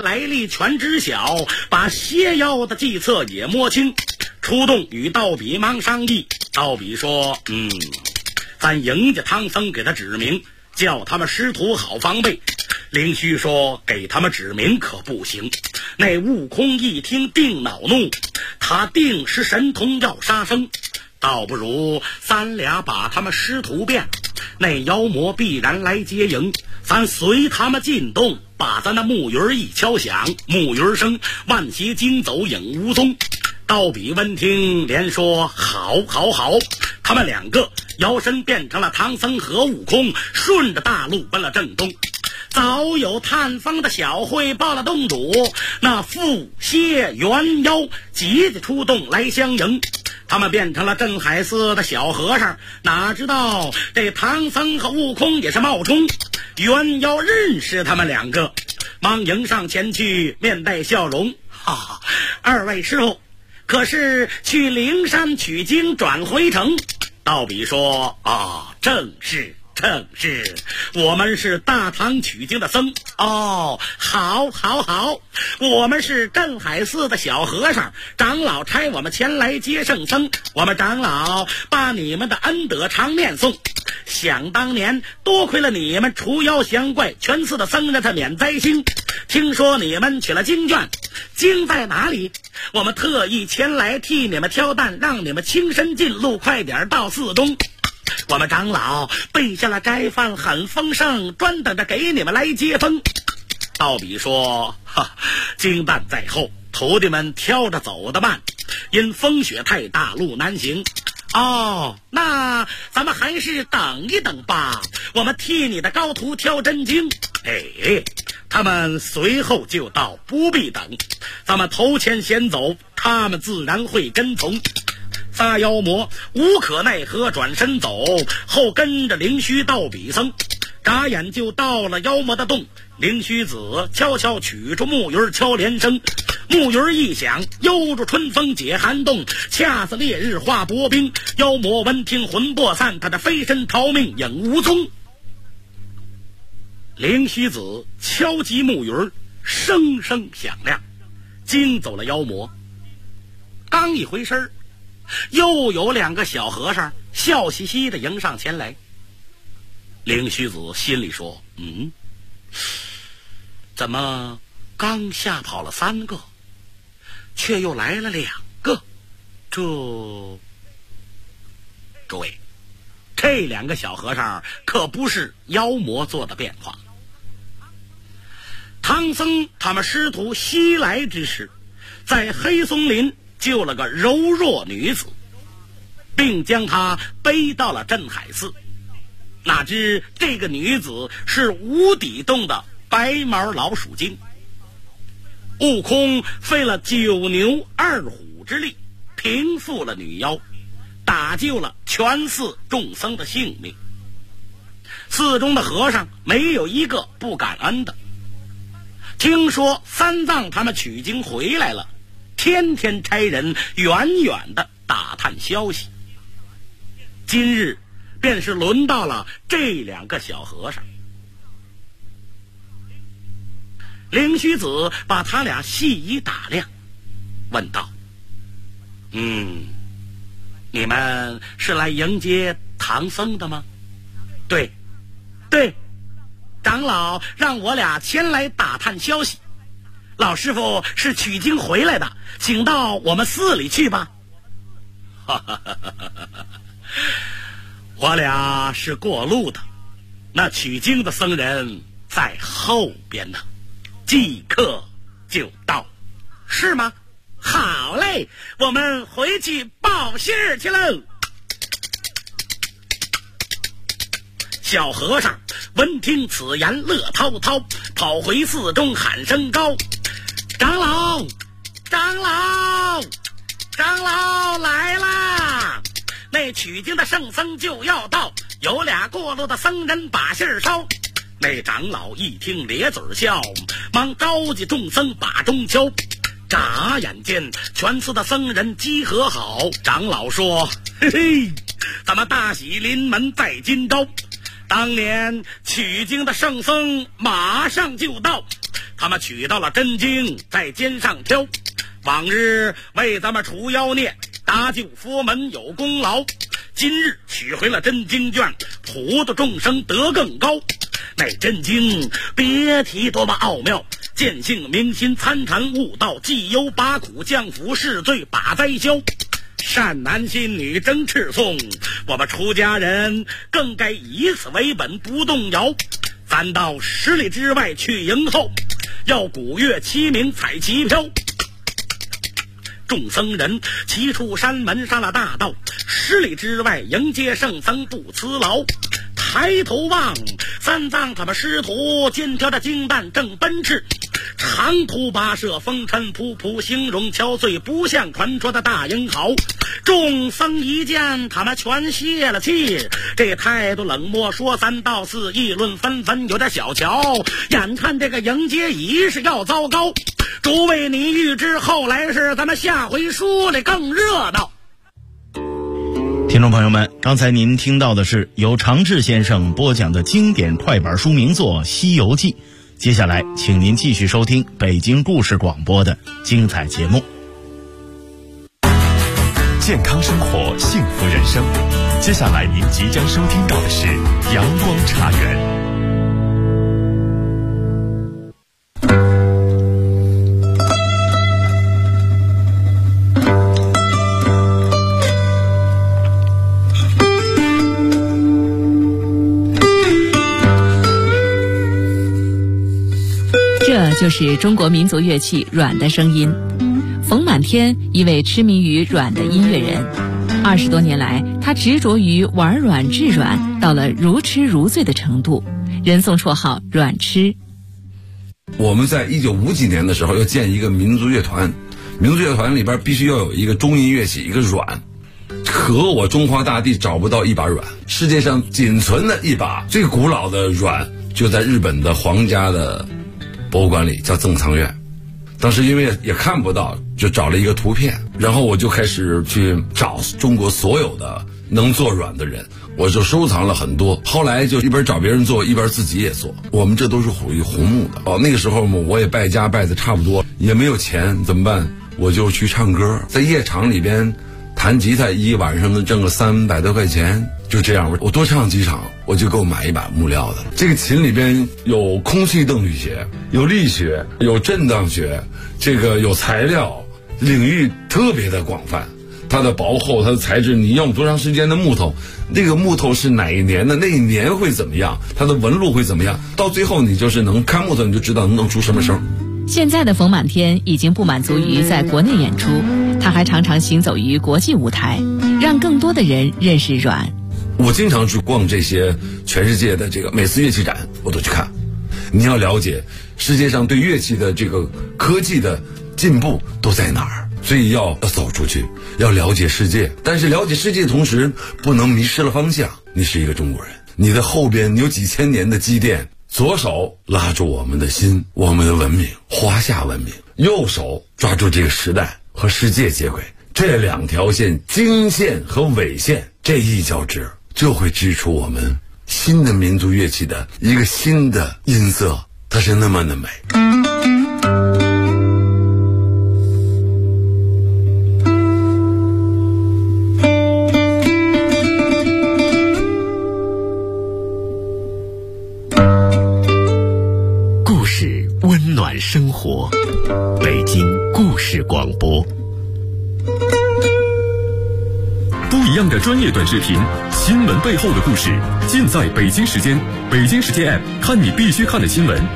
来历全知晓，把邪妖的计策也摸清，出动与道比忙商议。道比说咱迎着唐僧给他指明，叫他们师徒好防备。灵虚说给他们指明可不行。那悟空一听定恼怒，他定是神通要杀生，倒不如咱俩把他们师徒变，那妖魔必然来接迎，咱随他们进洞，把咱那木鱼一敲响，木鱼声，万邪惊走影无踪。道比闻听连说好。他们两个摇身变成了唐僧和悟空，顺着大路奔了正东。早有探风的小会报了洞主，那伏邪猿妖急着出洞来相迎。他们变成了镇海寺的小和尚，哪知道这唐僧和悟空也是冒充，猿妖认识他们两个，忙迎上前去，面带笑容，二位师傅可是去灵山取经转回城？道比说正是，我们是大唐取经的僧。好，我们是镇海寺的小和尚，长老差我们前来接圣僧，我们长老把你们的恩德常念诵。想当年多亏了你们除妖降怪，全寺的僧人才免灾星。听说你们取了经卷，经在哪里？我们特意前来替你们挑担，让你们亲身进路，快点到寺中。我们长老备下了斋饭，很丰盛，专等着给你们来接风。道比说经担在后，徒弟们挑着走得慢，因风雪太大，路难行。那咱们还是等一等吧，我们替你的高徒挑真经。他们随后就到，不必等，咱们头前先走，他们自然会跟从。仨妖魔无可奈何转身走，后跟着灵虚道比僧，眨眼就到了妖魔的洞。灵虚子悄悄取出木鱼敲连声，木鱼一响，悠着春风解寒冻，恰似烈日化薄冰。妖魔闻听魂魄散，他的飞身逃命影无踪。灵虚子敲击木鱼，声声响亮，惊走了妖魔。刚一回身，又有两个小和尚笑嘻嘻的迎上前来。灵虚子心里说怎么刚吓跑了3个，却又来了2个？诸位，这2个小和尚可不是妖魔做的变化。唐僧他们师徒西来之时，在黑松林救了个柔弱女子，并将她背到了镇海寺。哪知这个女子是无底洞的白毛老鼠精。悟空费了9牛2虎之力，平复了女妖，打救了全寺众僧的性命。寺中的和尚没有一个不感恩的。听说三藏他们取经回来了，天天差人远远的打探消息。今日便是轮到了这2个小和尚。灵虚子把他俩细一打量，问道：你们是来迎接唐僧的吗？对，长老让我俩前来打探消息。老师傅是取经回来的，请到我们寺里去吧。我俩是过路的，那取经的僧人在后边呢，即刻就到。是吗？好嘞，我们回去报信儿去喽。小和尚闻听此言，乐滔滔，跑回寺中喊声高：长老来啦！那取经的圣僧就要到，有俩过路的僧人把信儿捎。那长老一听咧嘴笑，忙召集众僧把钟敲。眨眼间全寺的僧人集合好，长老说：嘿嘿，咱们大喜临门在今朝。 当年取经的圣僧马上就到，他们取到了真经，在肩上挑。往日为咱们除妖孽、搭救佛门有功劳，今日取回了真经卷，普度众生得更高。那真经别提多么奥妙，见性明心，参禅悟道，济忧拔苦，降福释罪，把灾消。善男信女争赤诵，我们出家人更该以此为本，不动摇。咱到10里之外去迎候，要鼓乐齐鸣，彩旗飘。众僧人齐出山门，上了大道，10里之外迎接圣僧不辞劳。抬头望，三藏他们师徒肩挑着经担正奔驰，长途跋涉，风尘仆仆，形容憔悴，不像传说的大英豪。众僧一见，他们全泄了气，这态度冷漠，说3道4，议论纷纷，有点小瞧。眼看这个迎接仪式要糟糕，诸位你预知后来是咱们下回书里更热闹。 听众朋友们，刚才您听到的是由常志先生播讲的经典快板书名作《西游记》。接下来请您继续收听北京故事广播的精彩节目。 健康生活，幸福人生。接下来您即将收听到的是阳光茶园。 这就是中国民族乐器阮的声音。冯满天，一位痴迷于阮的音乐人，20多年来，他执着于玩阮制阮，到了如痴如醉的程度，人送绰号阮痴。 我们在1950几年的时候要建一个民族乐团，民族乐团里边必须要有一个中音乐器，一个阮。可我中华大地找不到一把阮，世界上仅存的一把最古老的阮就在日本的皇家的博物馆里，叫赠藏院。当时因为也看不到，就找了一个图片，然后我就开始去找中国所有的能做阮的人，我就收藏了很多。后来就一边找别人做，一边自己也做。我们这都是属于红木的。那个时候我也败家败的差不多，也没有钱，怎么办？我就去唱歌，在夜场里边弹吉他，一晚上能挣个300多块钱。就这样，我多唱几场，我就够买一把木料的。这个琴里边有空气动力学，有力学，有震荡学，这个有材料，领域特别的广泛。它的薄厚，它的材质，你用多长时间的木头，那个木头是哪一年的，那一年会怎么样，它的纹路会怎么样，到最后你就是能看木头，你就知道能出什么声。 现在的冯满天已经不满足于在国内演出，他还常常行走于国际舞台，让更多的人认识阮。 我经常去逛这些全世界的这个每次乐器展，我都去看。你要了解世界上对乐器的这个科技的进步都在哪儿，所以要走出去，要了解世界。但是了解世界的同时，不能迷失了方向。你是一个中国人，你的后边有几千年的积淀，左手拉住我们的心，我们的文明，华夏文明；右手抓住这个时代和世界接轨。这2条线，经线和纬线，这一交织，就会织出我们新的民族乐器的一个新的音色，它是那么的美。 故事温暖生活，北京故事广播。不一样的专业短视频，新闻背后的故事，尽在北京时间。北京时间 App， 看你必须看的新闻。